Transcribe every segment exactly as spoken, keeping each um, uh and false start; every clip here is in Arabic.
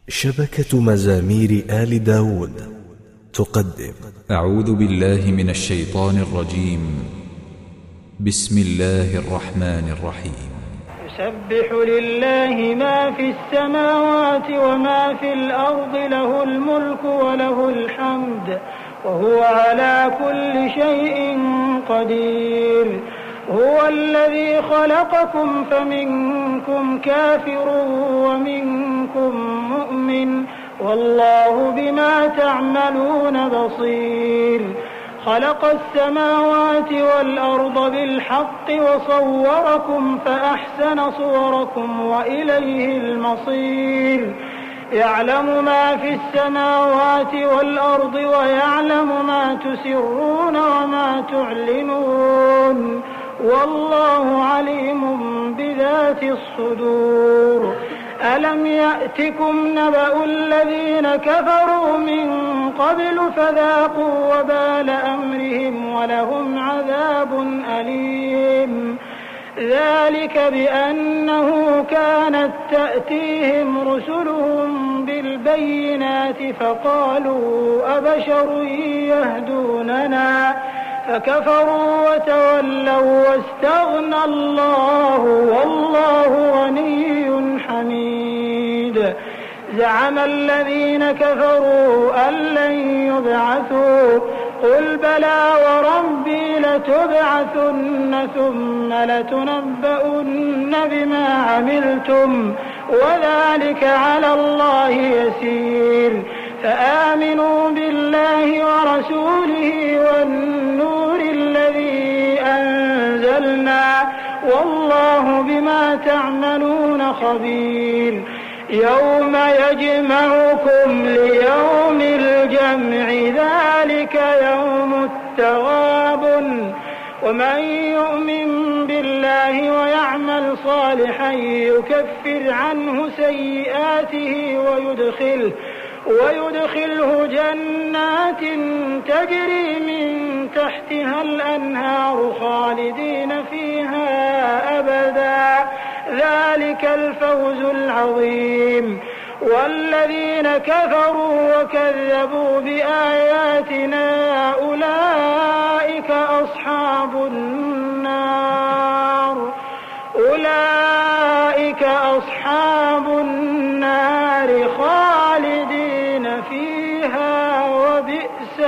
شبكة مزامير آل داود تقدم. أعوذ بالله من الشيطان الرجيم. بسم الله الرحمن الرحيم. يسبح لله ما في السماوات وما في الأرض، له الملك وله الحمد وهو على كل شيء قدير. هو الذي خلقكم فمنكم كافر ومنكم مؤمن، والله بما تعملون بصير. خلق السماوات والأرض بالحق وصوركم فأحسن صوركم وإليه المصير. يعلم ما في السماوات والأرض ويعلم ما تسرون وما تعلنون، والله عليم بذات الصدور. ألم يأتكم نبأ الذين كفروا من قبل فذاقوا وبال أمرهم ولهم عذاب أليم. ذلك بأنه كانت تأتيهم رسلهم بالبينات فقالوا أبشر يهدوننا فكفروا وتولوا واستغنى الله والله غني حميد. زعم الذين كفروا أن لن يبعثوا، قل بلى وربي لتبعثن ثم لتنبؤن بما عملتم وذلك على الله يسير. فآمنوا بالله ورسوله والنور الذي أنزلنا والله بما تعملون خبير. يوم يجمعكم ليوم الجمع ذلك يوم التغابن، ومن يؤمن بالله ويعمل صالحا يكفر عنه سيئاته ويدخله ويدخله جنات تجري من تحتها الأنهار خالدين فيها أبدا، ذلك الفوز العظيم. والذين كفروا وكذبوا بآياتنا أولئك أصحاب النار أولئك أصحاب النار خالدين فيها وبئس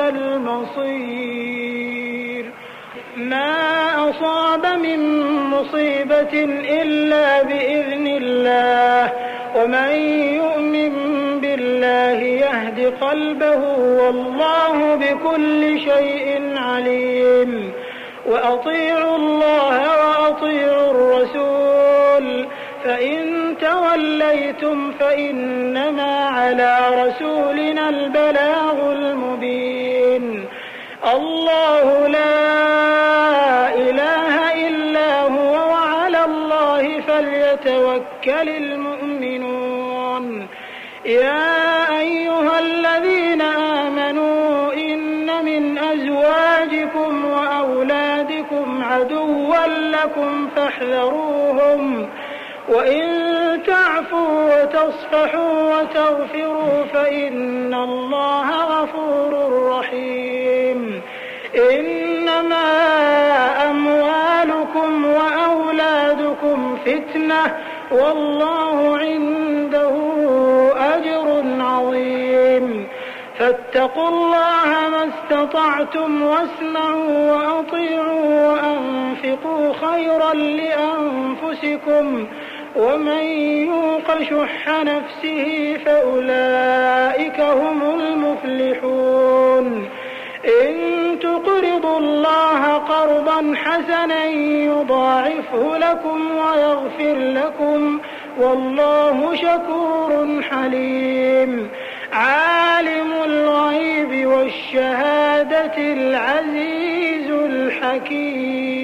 المصير. ما أصاب من مصيبة إلا بإذن الله، ومن يؤمن بالله يهد قلبه والله بكل شيء عليم. وأطيعوا الله وأطيعوا الرسول، فإن توليتم فإنما على رسولنا البلاغ المبين. الله لا إله إلا هو وعلى الله فليتوكل المؤمنون. يا أيها الذين آمنوا إن من أزواجكم وأولادكم عدوا لكم فاحذروهم، وإن تعفوا وتصفحوا وتغفروا فإن الله غفور رحيم. إنما أموالكم وأولادكم فتنة والله عنده أجر عظيم. فاتقوا الله ما استطعتم واسمعوا وأطيعوا وأنفقوا خيرا لأنفسكم، ومن يوق شح نفسه فأولئك هم المفلحون. إن تقرضوا الله قرضا حسنا يضاعفه لكم ويغفر لكم والله شكور حليم. عالم الغيب والشهادة العزيز الحكيم.